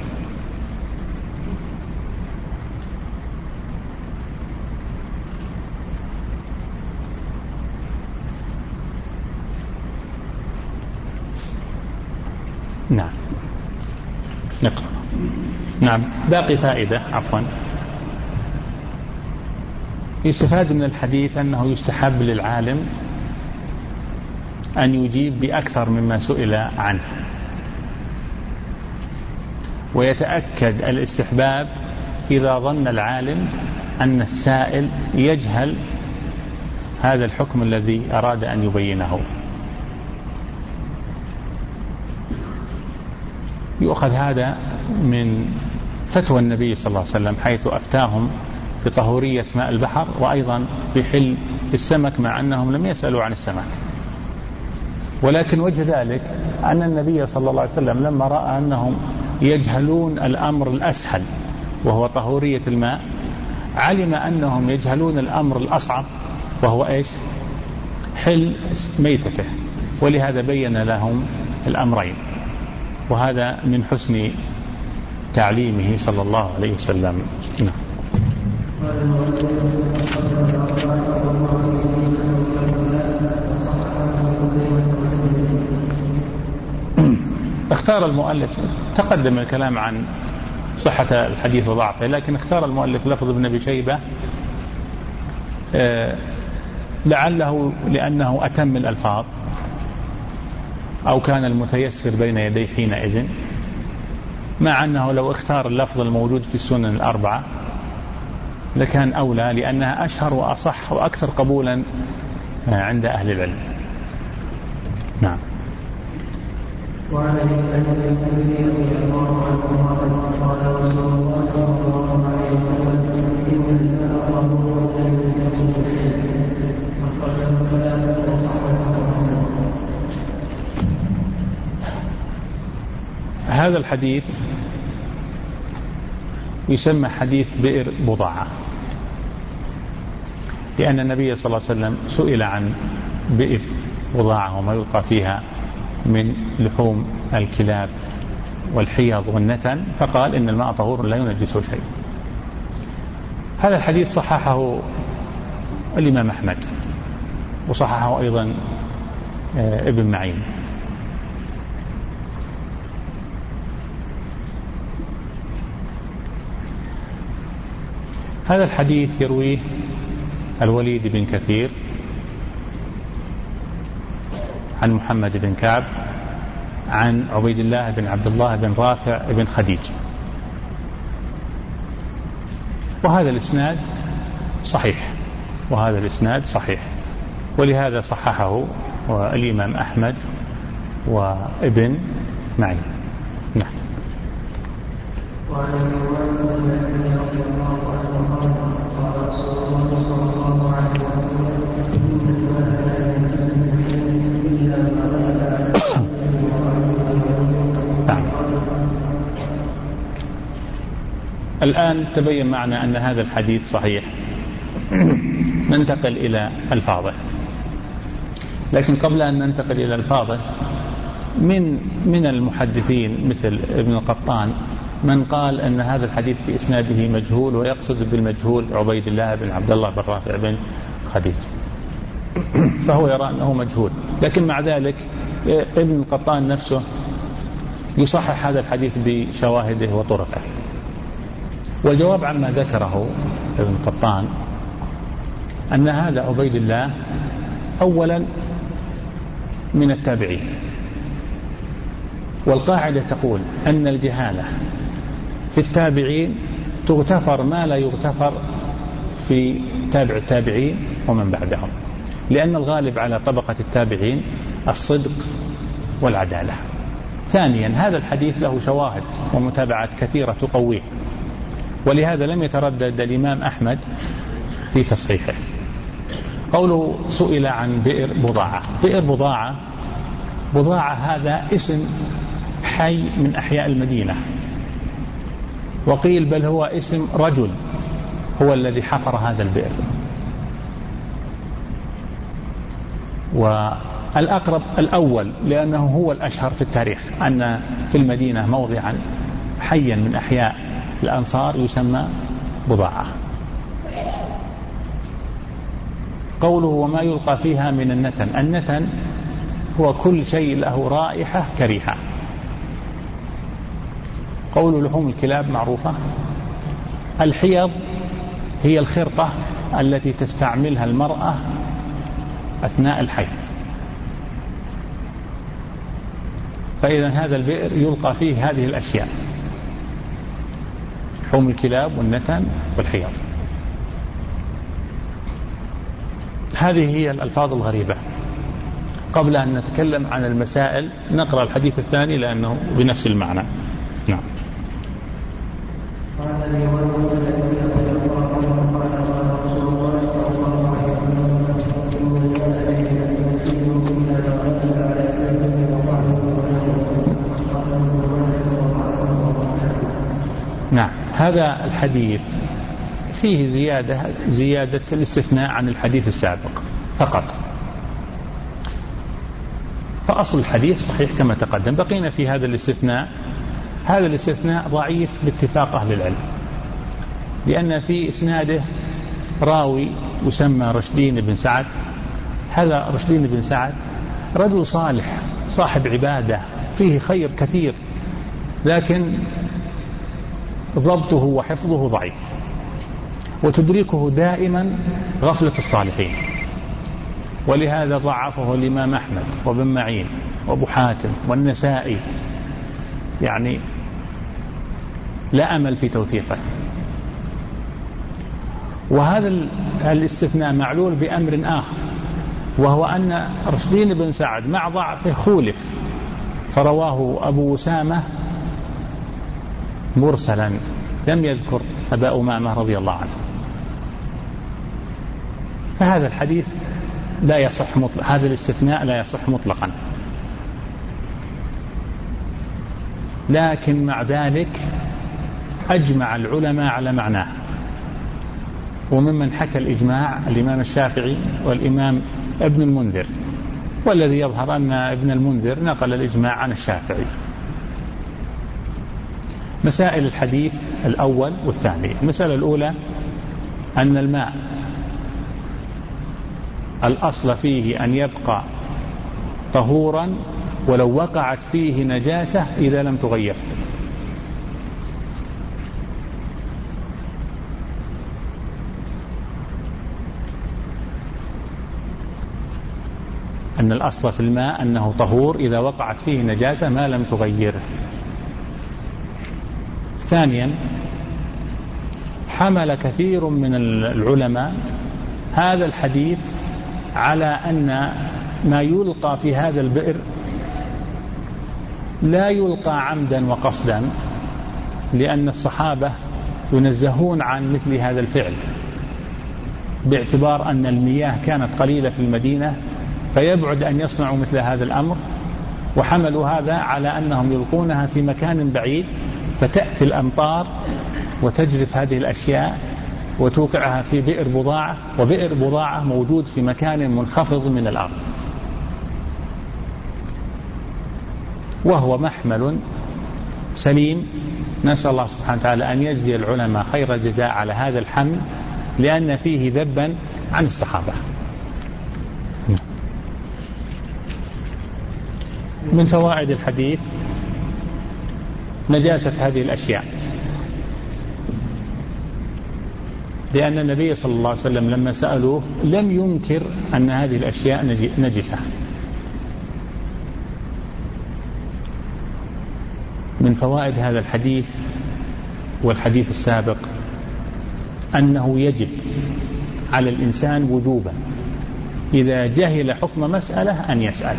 نعم نقرأ. نعم باقي فائدة عفوا. يستفاد من الحديث أنه يستحب للعالم أن يجيب بأكثر مما سئل عنه، ويتأكد الاستحباب إذا ظن العالم أن السائل يجهل هذا الحكم الذي أراد أن يبينه. يؤخذ هذا من فتوى النبي صلى الله عليه وسلم حيث أفتاهم بطهورية ماء البحر، وأيضا بحل السمك مع أنهم لم يسألوا عن السمك. ولكن وجه ذلك أن النبي صلى الله عليه وسلم لما رأى أنهم يجهلون الأمر الأسهل وهو طهورية الماء، علم أنهم يجهلون الأمر الأصعب وهو إيش؟ حل ميتته، ولهذا بين لهم الأمرين، وهذا من حسن تعليمه صلى الله عليه وسلم. نعم. اختار المؤلف، تقدم الكلام عن صحة الحديث وضعفه، لكن اختار المؤلف لفظ ابن أبي شيبة لعله لأنه أتم الألفاظ أو كان المتيسر بين يديه حينئذ، مع أنه لو اختار اللفظ الموجود في السنن الأربعة لكان أولى، لأنها أشهر وأصح وأكثر قبولا عند أهل العلم. نعم. وعن الإسلام النبي رضي الله عنه قال رسول الله صلى الله عليه وسلم: إن الماء طهور لا ينجس شيئا، أخرجه ثلاثة وصححه. هذا الحديث يسمى حديث بئر بضاعة، لأن النبي صلى الله عليه وسلم سئل عن بئر بضاعة وما يلقى فيها من لحوم الكلاب والحيض والنتن، فقال إن الماء طهور لا ينجسه شيء. هذا الحديث صححه الإمام أحمد، وصححه أيضا ابن معين. هذا الحديث يرويه الوليد بن كثير عن محمد بن كعب عن عبيد الله بن عبد الله بن رافع بن خديج، وهذا الإسناد صحيح وهذا الإسناد صحيح ولهذا صححه الإمام أحمد وابن معين. نعم. الآن تبين معنا أن هذا الحديث صحيح. ننتقل إلى ألفاظه. لكن قبل أن ننتقل إلى الفاظه، من من المحدثين مثل ابن القطان من قال أن هذا الحديث في إسناده مجهول، ويقصد بالمجهول عبيد الله بن عبد الله بن رافع بن خديج، فهو يرى أنه مجهول. لكن مع ذلك ابن القطان نفسه يصحح هذا الحديث بشواهده وطرقه. والجواب عما ذكره ابن القطان أن هذا عبيد الله أولا من التابعين، والقاعدة تقول أن الجهالة في التابعين تغتفر ما لا يغتفر في تابع التابعين ومن بعدهم، لأن الغالب على طبقة التابعين الصدق والعدالة. ثانيا هذا الحديث له شواهد ومتابعات كثيرة تقويه، ولهذا لم يتردد الإمام أحمد في تصحيحه. قوله سئل عن بئر بضاعة، بئر بضاعة بضاعة هذا اسم حي من أحياء المدينة، وقيل بل هو اسم رجل هو الذي حفر هذا البئر. والأقرب الأول لأنه هو الأشهر في التاريخ، أن في المدينة موضعا حيا من أحياء الأنصار يسمى بضاعة. قوله وما يلقى فيها من النتن، النتن هو كل شيء له رائحة كريهة. قول لحوم الكلاب معروفة. الحيض هي الخرقة التي تستعملها المرأة أثناء الحيض، فإذا هذا البئر يلقى فيه هذه الأشياء: لحوم الكلاب والنتن والحيض. هذه هي الألفاظ الغريبة. قبل أن نتكلم عن المسائل نقرأ الحديث الثاني لأنه بنفس المعنى. نعم. نعم، هذا الحديث فيه زيادة زيادة الاستثناء عن الحديث السابق فقط، فأصل الحديث صحيح كما تقدم. بقينا في هذا الاستثناء. هذا الاستثناء ضعيف باتفاق أهل العلم، لأن في إسناده راوي يسمى رشدين بن سعد. هذا رشدين بن سعد رجل صالح صاحب عبادة فيه خير كثير، لكن ضبطه وحفظه ضعيف، وتدركه دائما غفلة الصالحين، ولهذا ضعفه الإمام أحمد وابن معين وابو حاتم والنسائي، يعني لا أمل في توثيقه. وهذا الاستثناء معلول بأمر آخر، وهو أن رشدين بن سعد مع ضعفه خولف، فرواه أبو أسامة مرسلا، لم يذكر أبا أمامة رضي الله عنه، فهذا الحديث لا يصح مطلق، هذا الاستثناء لا يصح مطلقا. لكن مع ذلك أجمع العلماء على معناه، وممن حكى الإجماع الإمام الشافعي والإمام ابن المنذر، والذي يظهر أن ابن المنذر نقل الإجماع عن الشافعي. مسائل الحديث الأول والثاني. المسألة الأولى أن الماء الأصل فيه أن يبقى طهورا ولو وقعت فيه نجاسة إذا لم تغير. أن الأصل في الماء أنه طهور إذا وقعت فيه نجاسة ما لم تغيره. ثانيا، حمل كثير من العلماء هذا الحديث على أن ما يلقى في هذا البئر لا يلقى عمدا وقصدا، لأن الصحابة ينزهون عن مثل هذا الفعل، باعتبار أن المياه كانت قليلة في المدينة فيبعد أن يصنعوا مثل هذا الأمر، وحملوا هذا على أنهم يلقونها في مكان بعيد فتأتي الأمطار وتجرف هذه الأشياء وتوقعها في بئر بضاعة، وبئر بضاعة موجود في مكان منخفض من الأرض، وهو محمل سليم. نسأل الله سبحانه وتعالى أن يجزي العلماء خير الجزاء على هذا الحمل، لأن فيه ذبا عن الصحابة. من فوائد الحديث نجاسة هذه الأشياء، لأن النبي صلى الله عليه وسلم لما سألوه لم ينكر أن هذه الأشياء نجسة. من فوائد هذا الحديث والحديث السابق أنه يجب على الإنسان وجوبا إذا جهل حكم مسألة أن يسأل.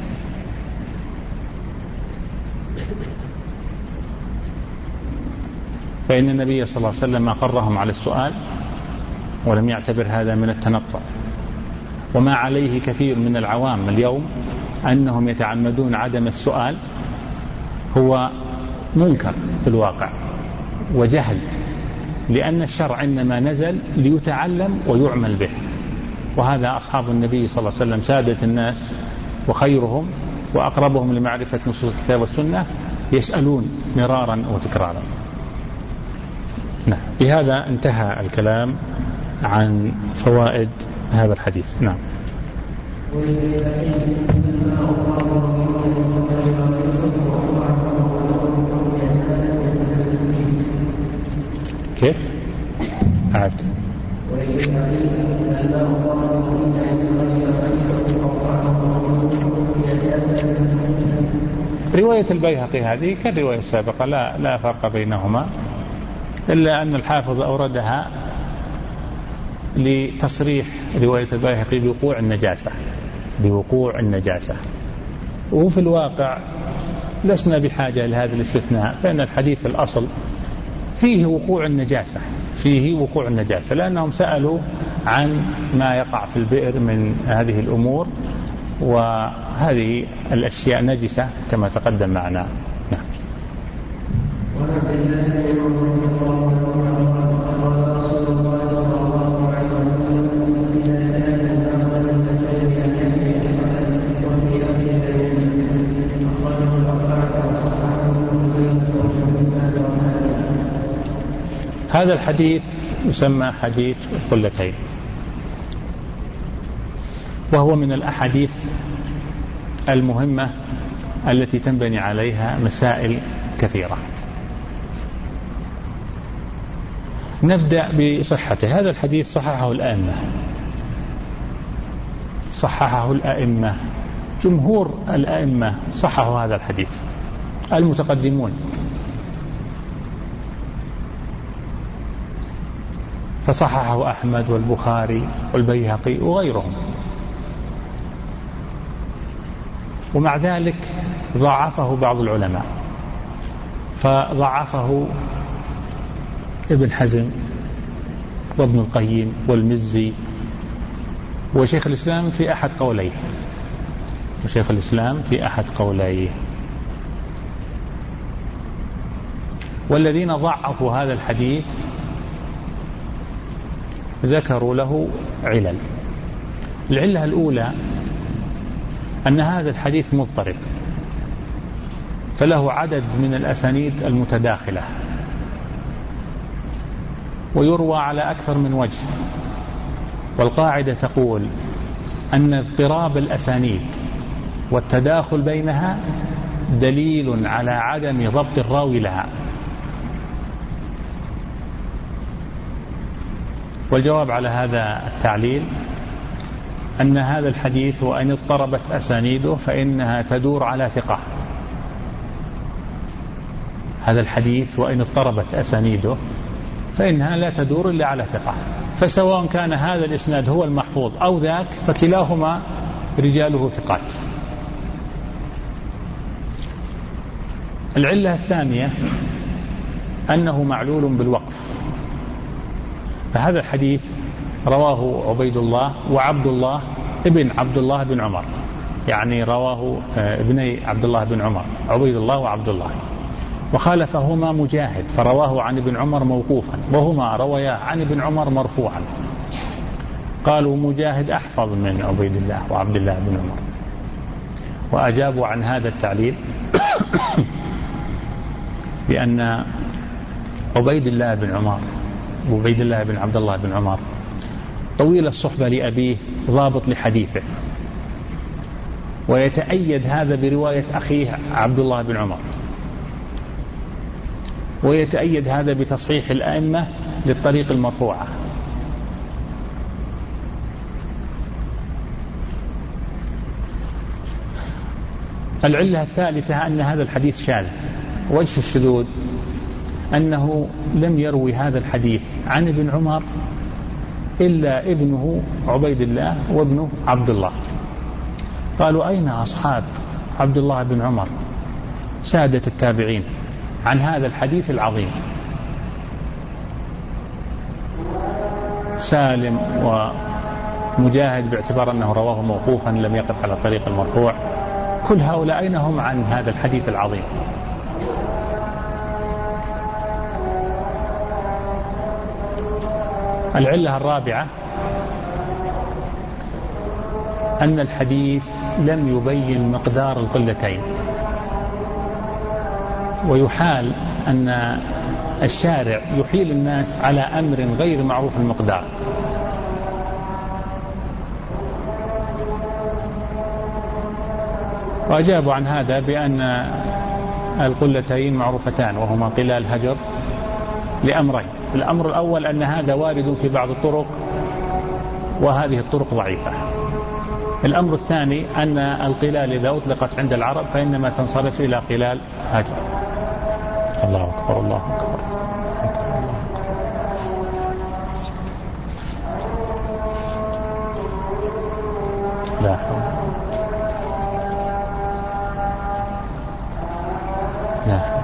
فإن النبي صلى الله عليه وسلم أقرهم على السؤال ولم يعتبر هذا من التنطع. وما عليه كثير من العوام اليوم أنهم يتعمدون عدم السؤال هو منكر في الواقع وجهل، لأن الشرع إنما نزل ليتعلم ويعمل به، وهذا أصحاب النبي صلى الله عليه وسلم سادة الناس وخيرهم وأقربهم لمعرفة نصوص الكتاب والسنة يسألون مرارا وتكرارا. نعم، بهذا انتهى الكلام عن فوائد هذا الحديث. نعم. كيف؟ عاد رواية البيهقي هذه كالرواية السابقة، لا لا فرق بينهما، إلا أن الحافظ أوردها لتصريح رواية البيهقي بوقوع النجاسة بوقوع النجاسة وفي الواقع لسنا بحاجة لهذا الاستثناء، فإن الحديث الأصل فيه وقوع النجاسة فيه وقوع النجاسة لأنهم سألوا عن ما يقع في البئر من هذه الأمور، وهذه الأشياء نجسة كما تقدم معنا. نعم. هذا الحديث يسمى حديث القلتين، وهو من الأحاديث المهمة التي تنبني عليها مسائل كثيرة. نبدأ بصحته. هذا الحديث صححه الأئمة صححه الأئمة جمهور الأئمة صححوا هذا الحديث، المتقدمون، فصححه أحمد والبخاري والبيهقي وغيرهم. ومع ذلك ضعفه بعض العلماء، فضعفه ابن حزم وابن القيم والمزي وشيخ الإسلام في أحد قوليه وشيخ الإسلام في أحد قوليه والذين ضعفوا هذا الحديث ذكروا له علل. العلة الأولى أن هذا الحديث مضطرب، فله عدد من الأسانيد المتداخلة ويروى على أكثر من وجه، والقاعدة تقول أن اضطراب الأسانيد والتداخل بينها دليل على عدم ضبط الراوي لها. والجواب على هذا التعليل أن هذا الحديث وإن اضطربت أسانيده فإنها تدور على ثقة. هذا الحديث وإن اضطربت أسانيده فإنها لا تدور إلا على ثقة، فسواء كان هذا الإسناد هو المحفوظ أو ذاك فكلاهما رجاله ثقات. العلة الثانية أنه معلول بالوقف، فهذا الحديث رواه عبيد الله وعبد الله ابن عبد الله بن عمر، يعني رواه ابني عبد الله بن عمر عبيد الله وعبد الله، وخالفهما مجاهد فرواه عن ابن عمر موقوفا، وهما رويا عن ابن عمر مرفوعا. قالوا مجاهد أحفظ من عبيد الله وعبد الله بن عمر، وأجابوا عن هذا التعليل بأن عبيد الله بن عمر عبيد الله بن عبد الله بن عمر طويل الصحبة لأبيه، ضابط لحديثه، ويتأيد هذا برواية أخيه عبد الله بن عمر، ويتأيد هذا بتصحيح الأئمة للطريق المرفوعة. العلة الثالثة أن هذا الحديث شاذ. وجه الشذوذ أنه لم يروي هذا الحديث عن ابن عمر إلا ابنه عبيد الله وابنه عبد الله. قالوا أين أصحاب عبد الله بن عمر سادة التابعين عن هذا الحديث العظيم؟ سالم ومجاهد باعتبار أنه رواه موقوفا لم يقف على طريق المرفوع، كل هؤلاء أين هم عن هذا الحديث العظيم؟ العلة الرابعة أن الحديث لم يبين مقدار القلتين، ويحال أن الشارع يحيل الناس على أمر غير معروف المقدار. وأجابوا عن هذا بأن القلتين معروفتان وهما قلال هجر لأمرين. الأمر الأول أن هذا وارد في بعض الطرق وهذه الطرق ضعيفة. الأمر الثاني أن القلال إذا أطلقت عند العرب فإنما تنصرف إلى قلال هجر. الله أكبر الله أكبر. لا حول لا حول.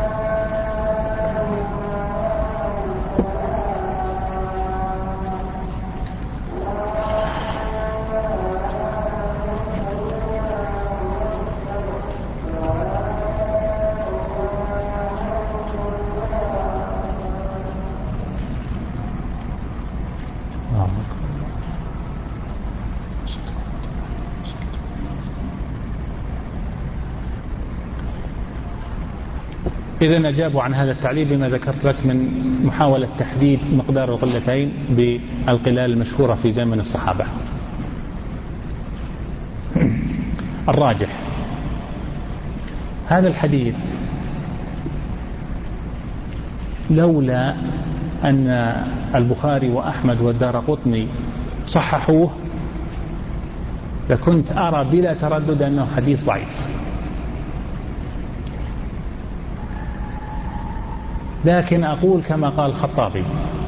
إذن أجابوا عن هذا التعليل بما ذكرت لك من محاولة تحديد مقدار القلتين بالقلال المشهورة في زمن الصحابة. الراجح هذا الحديث لولا أن البخاري وأحمد والدارقطني صححوه لكنت أرى بلا تردد أنه حديث ضعيف، لكن أقول كما قال الخطابي: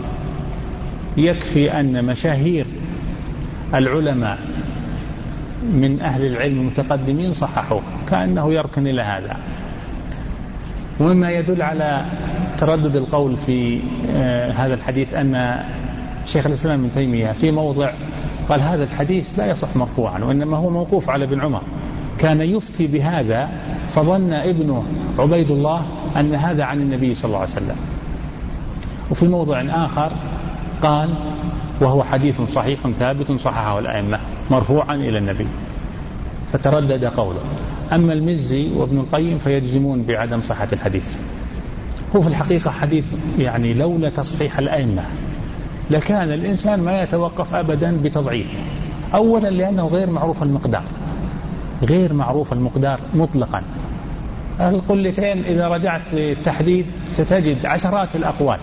يكفي أن مشاهير العلماء من أهل العلم المتقدمين صححوه، كأنه يركن إلى هذا. ومما يدل على تردد القول في هذا الحديث أن شيخ الإسلام ابن تيمية في موضع قال هذا الحديث لا يصح مرفوعا وإنما هو موقوف على ابن عمر، كان يفتي بهذا فظن ابنه عبيد الله أن هذا عن النبي صلى الله عليه وسلم. وفي موضع آخر قال وهو حديث صحيح ثابت صححه الأئمة مرفوعا إلى النبي، فتردد قوله. أما المزي وابن القيم فيجزمون بعدم صحة الحديث. هو في الحقيقة حديث يعني لولا تصحيح الأئمة لكان الإنسان ما يتوقف أبدا بتضعيفه. أولا لأنه غير معروف المقدار، غير معروف المقدار مطلقا. القلتين إذا رجعت للتحديد ستجد عشرات الأقوال.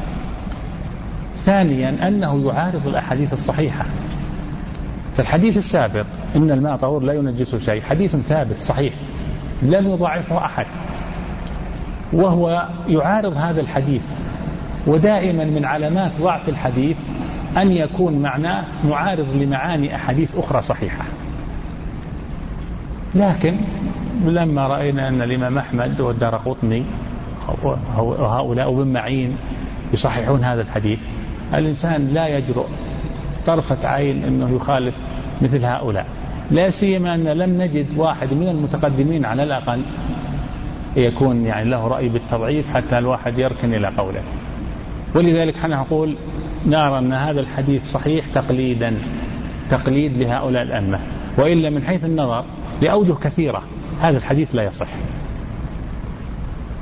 ثانيا أنه يعارض الأحاديث الصحيحة. فالحديث السابق إن الماء طهور لا ينجسه شيء حديث ثابت صحيح لم يضعفه أحد، وهو يعارض هذا الحديث. ودائما من علامات ضعف الحديث أن يكون معناه معارض لمعاني أحاديث أخرى صحيحة. لكن لما رأينا أن الإمام أحمد والدارقطني وهؤلاء وابن معين يصححون هذا الحديث، الإنسان لا يجرؤ طرفة عين أنه يخالف مثل هؤلاء، لا سيما أن لم نجد واحد من المتقدمين على الأقل يكون يعني له رأي بالتضعيف حتى الواحد يركن إلى قوله. ولذلك حنا نقول نرى أن هذا الحديث صحيح تقليدا، تقليد لهؤلاء الأئمة، وإلا من حيث النظر لأوجه كثيرة هذا الحديث لا يصح.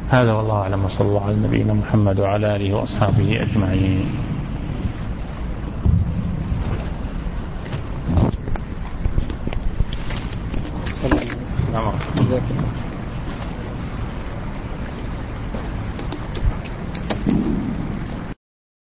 هذا والله أعلم، وصلى الله على نبينا محمد وعلى آله وأصحابه أجمعين. نعم.